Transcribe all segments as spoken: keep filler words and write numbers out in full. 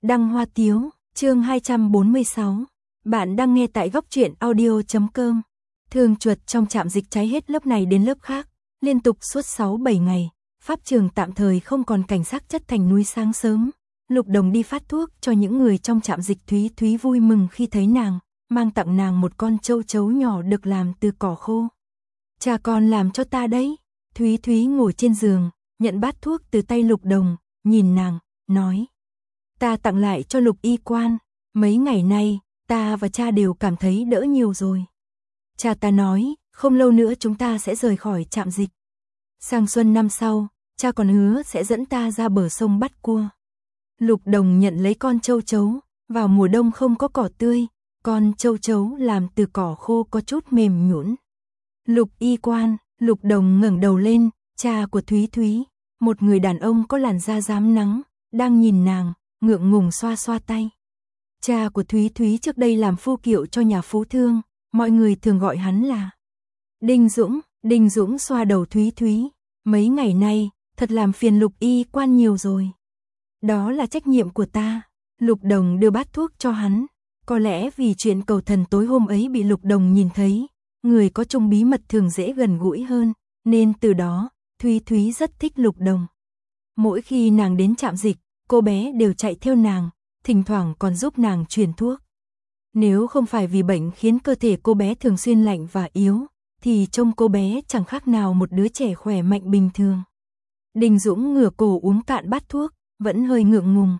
Đăng Hoa Tiếu, chương hai trăm bốn mươi sáu. Bạn đang nghe tại góc truyện audio chấm com. Thương chuột trong trạm dịch cháy hết lớp này đến lớp khác, liên tục suốt sáu bảy ngày. Pháp trường tạm thời không còn cảnh sát chất thành núi. Sáng sớm, Lục Đồng đi phát thuốc cho những người trong trạm dịch. Thúy Thúy vui mừng khi thấy nàng, mang tặng nàng một con châu chấu nhỏ được làm từ cỏ khô. Cha con làm cho ta đấy. Thúy Thúy ngồi trên giường, nhận bát thuốc từ tay Lục Đồng, nhìn nàng, nói. Ta tặng lại cho Lục y quan, mấy ngày nay, ta và cha đều cảm thấy đỡ nhiều rồi. Cha ta nói, không lâu nữa chúng ta sẽ rời khỏi trạm dịch. Sang xuân năm sau, cha còn hứa sẽ dẫn ta ra bờ sông bắt cua. Lục Đồng nhận lấy con châu chấu, vào mùa đông không có cỏ tươi, con châu chấu làm từ cỏ khô có chút mềm nhũn. Lục y quan, Lục Đồng ngẩng đầu lên, cha của Thúy Thúy, một người đàn ông có làn da rám nắng, đang nhìn nàng, ngượng ngùng xoa xoa tay. Cha của Thúy Thúy trước đây làm phu kiệu cho nhà phú thương, mọi người thường gọi hắn là Đinh Dũng. Đinh Dũng xoa đầu Thúy Thúy, mấy ngày nay, thật làm phiền Lục y quan nhiều rồi. Đó là trách nhiệm của ta. Lục Đồng đưa bát thuốc cho hắn, có lẽ vì chuyện cầu thần tối hôm ấy bị Lục Đồng nhìn thấy, người có chung bí mật thường dễ gần gũi hơn, nên từ đó, Thúy Thúy rất thích Lục Đồng. Mỗi khi nàng đến trạm dịch, cô bé đều chạy theo nàng, thỉnh thoảng còn giúp nàng truyền thuốc. Nếu không phải vì bệnh khiến cơ thể cô bé thường xuyên lạnh và yếu, thì trông cô bé chẳng khác nào một đứa trẻ khỏe mạnh bình thường. Đinh Dũng ngửa cổ uống cạn bát thuốc, vẫn hơi ngượng ngùng.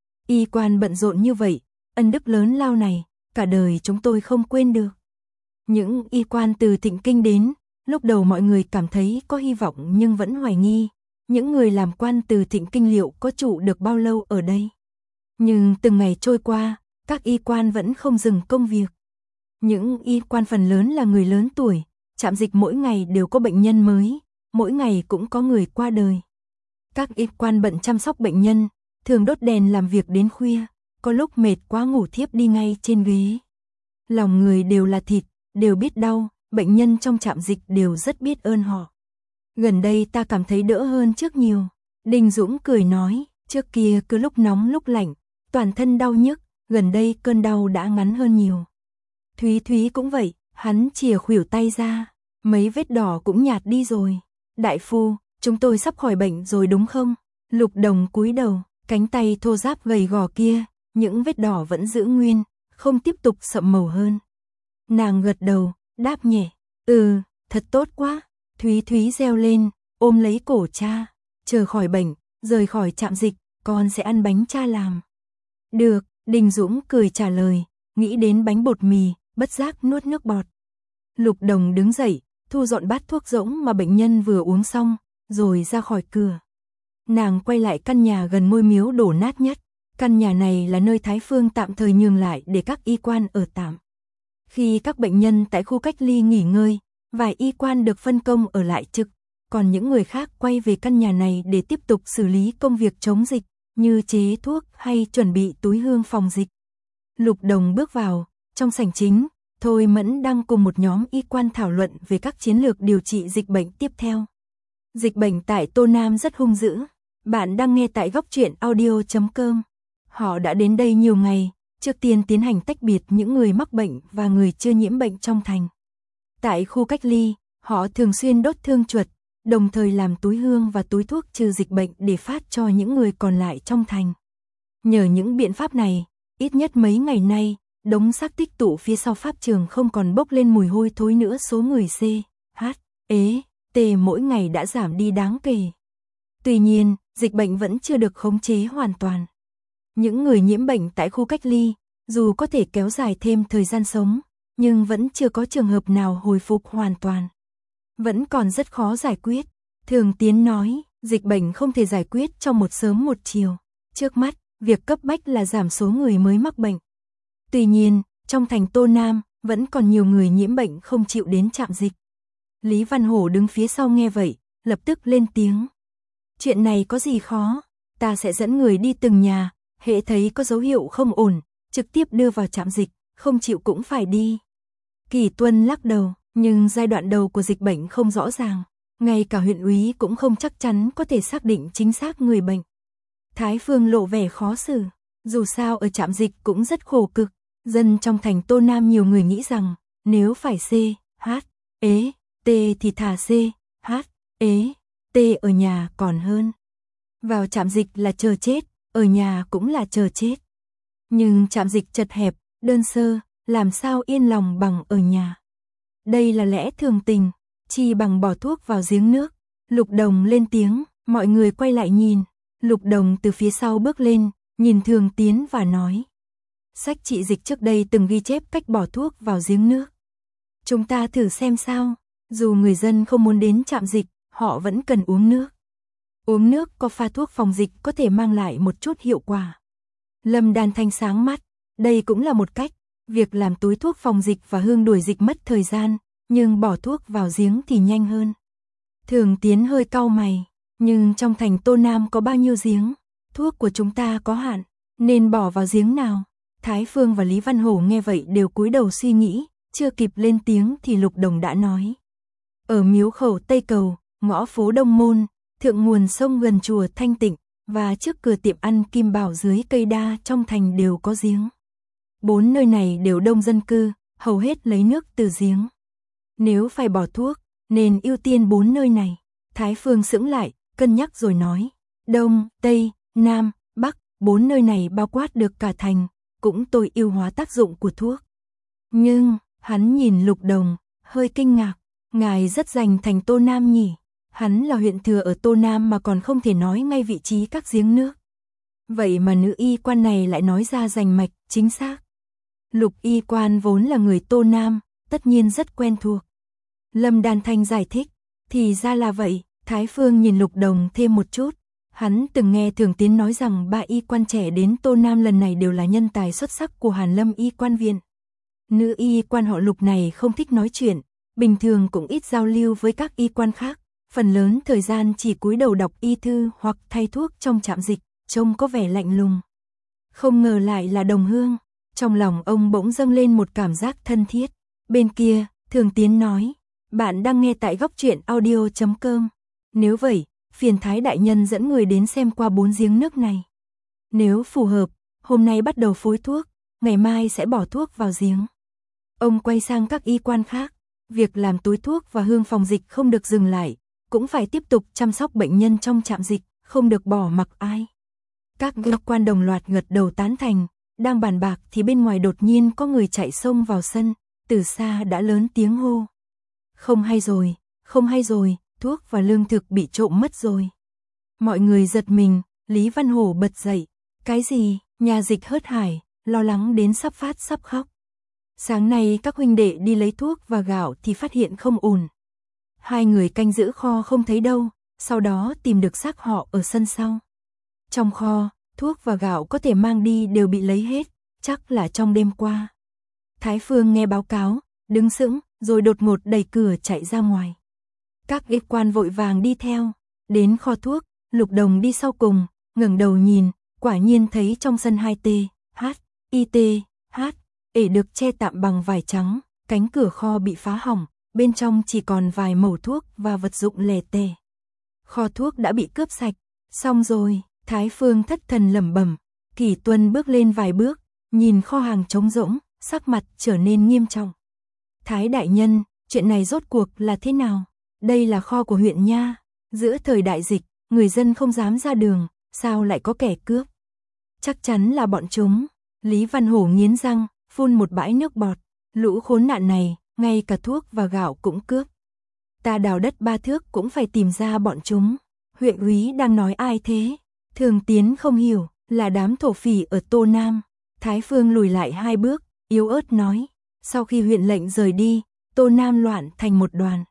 Y quan bận rộn như vậy, ân đức lớn lao này, cả đời chúng tôi không quên được. Những y quan từ Thịnh Kinh đến, lúc đầu mọi người cảm thấy có hy vọng nhưng vẫn hoài nghi. Những người làm quan từ Thịnh Kinh liệu có trụ được bao lâu ở đây. Nhưng từng ngày trôi qua, các y quan vẫn không dừng công việc. Những y quan phần lớn là người lớn tuổi, trạm dịch mỗi ngày đều có bệnh nhân mới, mỗi ngày cũng có người qua đời. Các y quan bận chăm sóc bệnh nhân, thường đốt đèn làm việc đến khuya, có lúc mệt quá ngủ thiếp đi ngay trên ghế. Lòng người đều là thịt, đều biết đau, bệnh nhân trong trạm dịch đều rất biết ơn họ. Gần đây ta cảm thấy đỡ hơn trước nhiều. Đinh Dũng cười nói, trước kia cứ lúc nóng lúc lạnh, toàn thân đau nhức, gần đây cơn đau đã ngắn hơn nhiều. Thúy Thúy cũng vậy, hắn chìa khuỷu tay ra, mấy vết đỏ cũng nhạt đi rồi. Đại phu, chúng tôi sắp khỏi bệnh rồi đúng không? Lục Đồng cúi đầu, cánh tay thô ráp gầy gò kia, những vết đỏ vẫn giữ nguyên, không tiếp tục sậm màu hơn. Nàng gật đầu, đáp nhẹ, ừ, thật tốt quá. Thúy Thúy reo lên, ôm lấy cổ cha, chờ khỏi bệnh, rời khỏi trạm dịch, con sẽ ăn bánh cha làm. Được, Đinh Dũng cười trả lời, nghĩ đến bánh bột mì, bất giác nuốt nước bọt. Lục Đồng đứng dậy, thu dọn bát thuốc rỗng mà bệnh nhân vừa uống xong, rồi ra khỏi cửa. Nàng quay lại căn nhà gần ngôi miếu đổ nát nhất, căn nhà này là nơi Thái Phương tạm thời nhường lại để các y quan ở tạm. Khi các bệnh nhân tại khu cách ly nghỉ ngơi, vài y quan được phân công ở lại trực, còn những người khác quay về căn nhà này để tiếp tục xử lý công việc chống dịch, như chế thuốc hay chuẩn bị túi hương phòng dịch. Lục Đồng bước vào, trong sảnh chính, Thôi Mẫn đang cùng một nhóm y quan thảo luận về các chiến lược điều trị dịch bệnh tiếp theo. Dịch bệnh tại Tô Nam rất hung dữ. Bạn đang nghe tại góc truyện audio chấm com. Họ đã đến đây nhiều ngày, trước tiên tiến hành tách biệt những người mắc bệnh và người chưa nhiễm bệnh trong thành. Tại khu cách ly, họ thường xuyên đốt thương chuột, đồng thời làm túi hương và túi thuốc trừ dịch bệnh để phát cho những người còn lại trong thành. Nhờ những biện pháp này, ít nhất mấy ngày nay, đống xác tích tụ phía sau pháp trường không còn bốc lên mùi hôi thối nữa. Số người C, H, E, T mỗi ngày đã giảm đi đáng kể. Tuy nhiên, dịch bệnh vẫn chưa được khống chế hoàn toàn. Những người nhiễm bệnh tại khu cách ly, dù có thể kéo dài thêm thời gian sống, nhưng vẫn chưa có trường hợp nào hồi phục hoàn toàn. Vẫn còn rất khó giải quyết. Thường Tiến nói, dịch bệnh không thể giải quyết trong một sớm một chiều. Trước mắt, việc cấp bách là giảm số người mới mắc bệnh. Tuy nhiên, trong thành Tô Nam, vẫn còn nhiều người nhiễm bệnh không chịu đến trạm dịch. Lý Văn Hổ đứng phía sau nghe vậy, lập tức lên tiếng. Chuyện này có gì khó, ta sẽ dẫn người đi từng nhà, hễ thấy có dấu hiệu không ổn, trực tiếp đưa vào trạm dịch, không chịu cũng phải đi. Kỳ Tuân lắc đầu, nhưng giai đoạn đầu của dịch bệnh không rõ ràng, ngay cả huyện úy cũng không chắc chắn có thể xác định chính xác người bệnh. Thái Phương lộ vẻ khó xử, Dù sao ở trạm dịch cũng rất khổ cực, dân trong thành Tô Nam nhiều người nghĩ rằng, nếu phải C, H, ế, T thì thà C, H, ế, T ở nhà còn hơn. Vào trạm dịch là chờ chết, ở nhà cũng là chờ chết. Nhưng trạm dịch chật hẹp, đơn sơ, làm sao yên lòng bằng ở nhà. Đây là lẽ thường tình, chi bằng bỏ thuốc vào giếng nước. Lục Đồng lên tiếng, mọi người quay lại nhìn. Lục Đồng từ phía sau bước lên, nhìn Thường Tiến và nói. Sách trị dịch trước đây từng ghi chép cách bỏ thuốc vào giếng nước. Chúng ta thử xem sao, dù người dân không muốn đến trạm dịch, họ vẫn cần uống nước. Uống nước có pha thuốc phòng dịch có thể mang lại một chút hiệu quả. Lâm Đan Thanh sáng mắt, đây cũng là một cách, việc làm túi thuốc phòng dịch và hương đuổi dịch mất thời gian, nhưng bỏ thuốc vào giếng thì nhanh hơn. Thường Tiến hơi cau mày, nhưng trong thành Tô Nam có bao nhiêu giếng, thuốc của chúng ta có hạn, nên bỏ vào giếng nào? Thái Phương và Lý Văn Hổ nghe vậy đều cúi đầu suy nghĩ, chưa kịp lên tiếng thì Lục Đồng đã nói. Ở miếu khẩu Tây Cầu, ngõ phố Đông Môn, thượng nguồn sông gần chùa Thanh Tịnh, và trước cửa tiệm ăn Kim Bảo dưới cây đa trong thành đều có giếng. Bốn nơi này đều đông dân cư, hầu hết lấy nước từ giếng. Nếu phải bỏ thuốc, nên ưu tiên bốn nơi này. Thái Phương sững lại, cân nhắc rồi nói. Đông, Tây, Nam, Bắc, bốn nơi này bao quát được cả thành, cũng tối ưu hóa tác dụng của thuốc. Nhưng, hắn nhìn Lục Đồng, hơi kinh ngạc, ngài rất dành thành Tô Nam nhỉ. Hắn là huyện thừa ở Tô Nam mà còn không thể nói ngay vị trí các giếng nước. Vậy mà nữ y quan này lại nói ra rành mạch, chính xác. Lục y quan vốn là người Tô Nam, tất nhiên rất quen thuộc. Lâm Đan Thanh giải thích, thì ra là vậy. Thái Phương nhìn Lục Đồng thêm một chút. Hắn từng nghe Thường Tiến nói rằng ba y quan trẻ đến Tô Nam lần này đều là nhân tài xuất sắc của Hàn Lâm y quan viện. Nữ y quan họ Lục này không thích nói chuyện, bình thường cũng ít giao lưu với các y quan khác. Phần lớn thời gian chỉ cúi đầu đọc y thư hoặc thay thuốc trong trạm dịch, trông có vẻ lạnh lùng. Không ngờ lại là đồng hương, trong lòng ông bỗng dâng lên một cảm giác thân thiết. Bên kia, Thường Tiến nói, bạn đang nghe tại góc truyện audio chấm com. Nếu vậy, phiền Thái đại nhân dẫn người đến xem qua bốn giếng nước này. Nếu phù hợp, hôm nay bắt đầu phối thuốc, ngày mai sẽ bỏ thuốc vào giếng. Ông quay sang các y quan khác, việc làm túi thuốc và hương phòng dịch không được dừng lại. Cũng phải tiếp tục chăm sóc bệnh nhân trong trạm dịch, không được bỏ mặc ai. Các y quan đồng loạt gật đầu tán thành, đang bàn bạc thì bên ngoài đột nhiên có người chạy xông vào sân, từ xa đã lớn tiếng hô. Không hay rồi, không hay rồi, thuốc và lương thực bị trộm mất rồi. Mọi người giật mình, Lý Văn Hổ bật dậy. Cái gì? Nhà dịch hớt hải, lo lắng đến sắp phát sắp khóc. Sáng nay các huynh đệ đi lấy thuốc và gạo thì phát hiện không ổn. Hai người canh giữ kho không thấy đâu, sau đó tìm được xác họ ở sân sau. Trong kho, thuốc và gạo có thể mang đi đều bị lấy hết, chắc là trong đêm qua. Thái Phương nghe báo cáo, đứng sững, rồi đột ngột đẩy cửa chạy ra ngoài. Các y quan vội vàng đi theo, đến kho thuốc, Lục Đồng đi sau cùng, ngẩng đầu nhìn, quả nhiên thấy trong sân hai T, H, I T, H, ể được che tạm bằng vải trắng, cánh cửa kho bị phá hỏng. Bên trong chỉ còn vài mẩu thuốc và vật dụng lẻ tẻ. Kho thuốc đã bị cướp sạch, xong rồi, Thái Phương thất thần lẩm bẩm. Kỷ Tuân bước lên vài bước, nhìn kho hàng trống rỗng, sắc mặt trở nên nghiêm trọng. Thái đại nhân, chuyện này rốt cuộc là thế nào? Đây là kho của huyện nha, giữa thời đại dịch, người dân không dám ra đường, sao lại có kẻ cướp? Chắc chắn là bọn chúng. Lý Văn Hổ nghiến răng, phun một bãi nước bọt. Lũ khốn nạn này, ngay cả thuốc và gạo cũng cướp. Ta đào đất ba thước cũng phải tìm ra bọn chúng. Huyện úy đang nói ai thế? Thường Tiến không hiểu, là đám thổ phỉ ở Tô Nam. Thái Phương lùi lại hai bước, yếu ớt nói. Sau khi huyện lệnh rời đi, Tô Nam loạn thành một đoàn.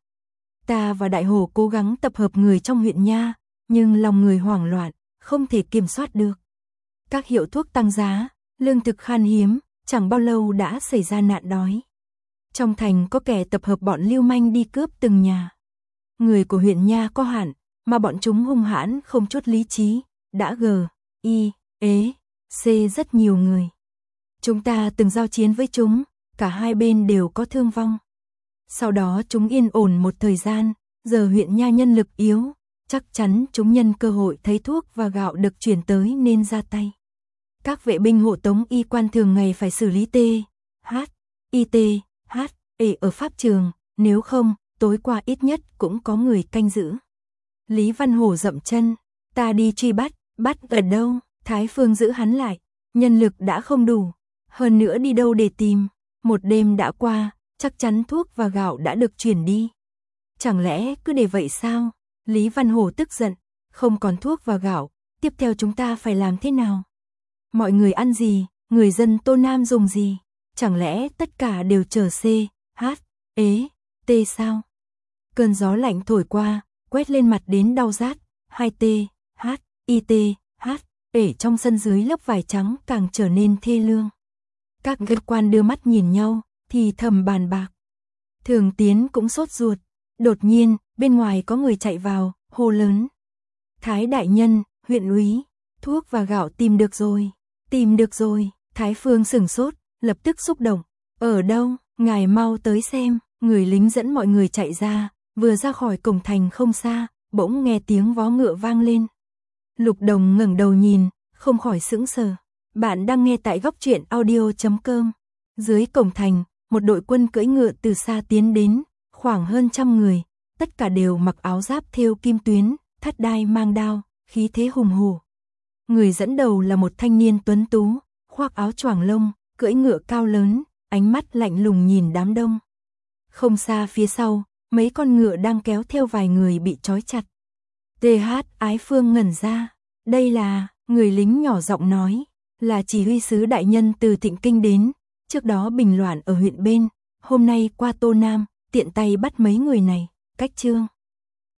Ta và Đại Hồ cố gắng tập hợp người trong huyện nha, nhưng lòng người hoảng loạn, không thể kiểm soát được. Các hiệu thuốc tăng giá, lương thực khan hiếm, chẳng bao lâu đã xảy ra nạn đói. Trong thành có kẻ tập hợp bọn lưu manh đi cướp từng nhà. Người của huyện nha có hạn, mà bọn chúng hung hãn không chút lý trí, đã g, y, ế, c rất nhiều người. Chúng ta từng giao chiến với chúng, cả hai bên đều có thương vong. Sau đó chúng yên ổn một thời gian, giờ huyện nha nhân lực yếu, chắc chắn chúng nhân cơ hội thấy thuốc và gạo được chuyển tới nên ra tay. Các vệ binh hộ tống y quan thường ngày phải xử lý T, H, I T, H, E ở pháp trường, nếu không, tối qua ít nhất cũng có người canh giữ. Lý Văn Hổ dậm chân, ta đi truy bắt, bắt ở đâu? Thái Phương giữ hắn lại, nhân lực đã không đủ, hơn nữa đi đâu để tìm, một đêm đã qua, chắc chắn thuốc và gạo đã được chuyển đi. Chẳng lẽ cứ để vậy sao? Lý Văn Hổ tức giận, không còn thuốc và gạo, tiếp theo chúng ta phải làm thế nào? Mọi người ăn gì, người dân Tô Nam dùng gì? Chẳng lẽ tất cả đều chờ C, H, E, T sao? Cơn gió lạnh thổi qua, quét lên mặt đến đau rát, hai T, H, I T, H, E trong sân dưới lớp vải trắng càng trở nên thê lương. Các gật quan đưa mắt nhìn nhau, thì thầm bàn bạc. Thường Tiến cũng sốt ruột, đột nhiên, bên ngoài có người chạy vào, hô lớn. Thái đại nhân, huyện úy, thuốc và gạo tìm được rồi, tìm được rồi. Thái Phương sửng sốt, lập tức xúc động. Ở đâu, ngài mau tới xem. Người lính dẫn mọi người chạy ra, vừa ra khỏi cổng thành không xa, bỗng nghe tiếng vó ngựa vang lên. Lục Đồng ngẩng đầu nhìn, không khỏi sững sờ. Bạn đang nghe tại góc truyện audio chấm com. Dưới cổng thành, một đội quân cưỡi ngựa từ xa tiến đến, khoảng hơn trăm người, tất cả đều mặc áo giáp thêu kim tuyến, thắt đai mang đao, khí thế hùng hổ. Người dẫn đầu là một thanh niên tuấn tú, khoác áo choàng lông, cưỡi ngựa cao lớn, ánh mắt lạnh lùng nhìn đám đông. Không xa phía sau, mấy con ngựa đang kéo theo vài người bị trói chặt. T H Ái Phương ngẩn ra, đây là, người lính nhỏ giọng nói, là chỉ huy sứ đại nhân từ Thịnh Kinh đến, trước đó bình loạn ở huyện bên, hôm nay qua Tô Nam, tiện tay bắt mấy người này, cách chương.